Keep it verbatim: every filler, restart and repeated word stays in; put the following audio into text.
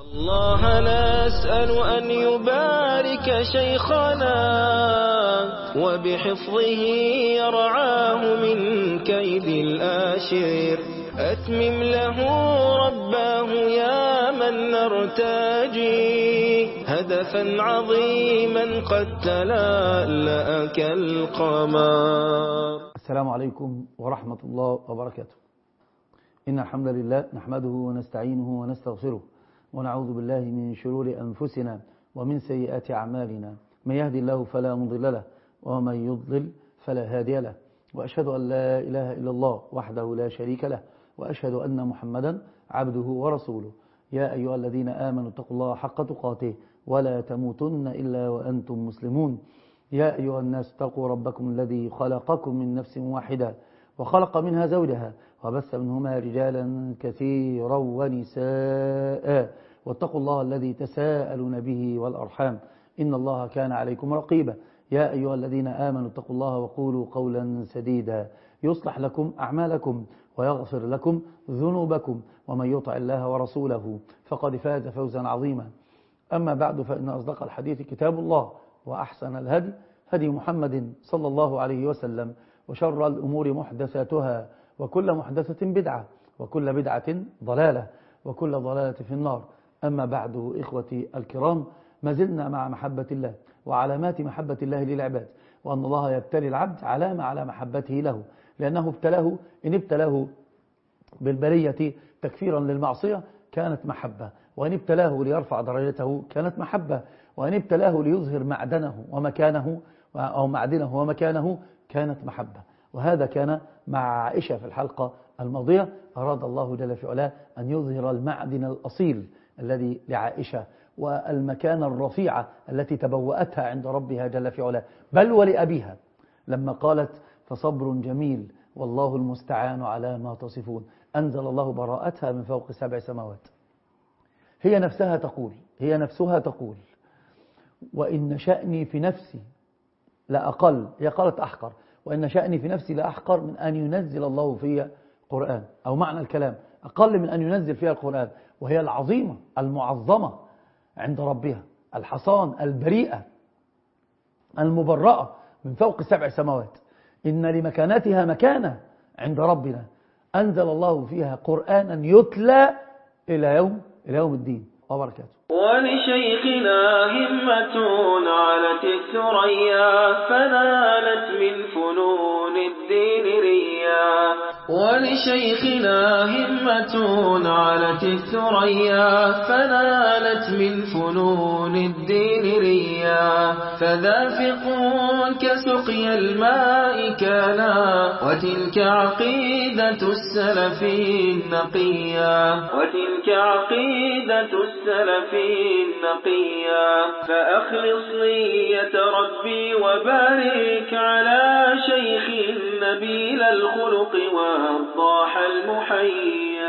الله نسأل أن يبارك شيخنا وبحفظه يرعاه من كيد الآشر. أتمم له رباه يا من نرتجي هدفا عظيما قد تلألأ كالقمر. السلام عليكم ورحمة الله وبركاته. إن الحمد لله نحمده ونستعينه ونستغفره ونعوذ بالله من شرور أنفسنا ومن سيئات أعمالنا. من يهدي الله فلا مضل له ومن يضلل فلا هادي له، وأشهد أن لا إله إلا الله وحده لا شريك له، وأشهد أن محمدا عبده ورسوله. يا أيها الذين آمنوا اتقوا الله حق تقاته ولا تموتن إلا وأنتم مسلمون. يا أيها الناس اتقوا ربكم الذي خلقكم من نفس واحدة وخلق منها زوجها وبث منهما رجالا كثيرا ونساء، واتقوا الله الذي تساءلون به والأرحام إن الله كان عليكم رقيبا. يا أيها الذين آمنوا اتقوا الله وقولوا قولا سديدا يصلح لكم أعمالكم ويغفر لكم ذنوبكم، ومن يطع الله ورسوله فقد فاز فوزا عظيما. أما بعد، فإن أصدق الحديث كتاب الله، وأحسن الهدي هدي محمد صلى الله عليه وسلم، وشر الأمور محدثاتها، وكل محدثة بدعة، وكل بدعة ضلالة، وكل ضلالة في النار. أما بعد، إخوتي الكرام، ما زلنا مع محبة الله وعلامات محبة الله للعباد، وأن الله يبتلي العبد علامة على محبته له، لأنه ابتلاه إن ابتلاه بالبرية تكفيرا للمعصية كانت محبة، وإن ابتلاه ليرفع درجته كانت محبة، وإن ابتلاه ليظهر معدنه ومكانه أو معدنه ومكانه كانت محبة. وهذا كان مع عائشة في الحلقة الماضية. أراد الله جل في علاه أن يظهر المعدن الأصيل الذي لعائشة والمكان الرفيعة التي تبوأتها عند ربها جل في علاه، بل ولأبيها لما قالت فصبر جميل والله المستعان على ما تصفون، أنزل الله براءتها من فوق سبع سماوات. هي نفسها تقول هي نفسها تقول وإن شأني في نفسي لأقل، هي قالت أحقر، وإن شأني في نفسي لأحقر من أن ينزل الله فيها قرآن، أو معنى الكلام أقل من أن ينزل فيها القرآن، وهي العظيمة المعظمة عند ربها، الحصان البريئة المبرأة من فوق سبع سماوات. إن لمكانتها مكانة عند ربنا، أنزل الله فيها قرآنا يتلى إلى يوم إلى يوم الدين وبركاته. ولشيخنا همة علت الثريا فنالت من فنون الدين ريا. ولشيخنا همة علت الثريا فنالت من فنون الدين ريا. فذافق كسقي الماء كانا وتلك عقيدة السلف النقيا. وتلك عقيدة السلف النقيا. فأخلص نية ربي وبارك على شيخ نبيل الخلق والضاح المحيا.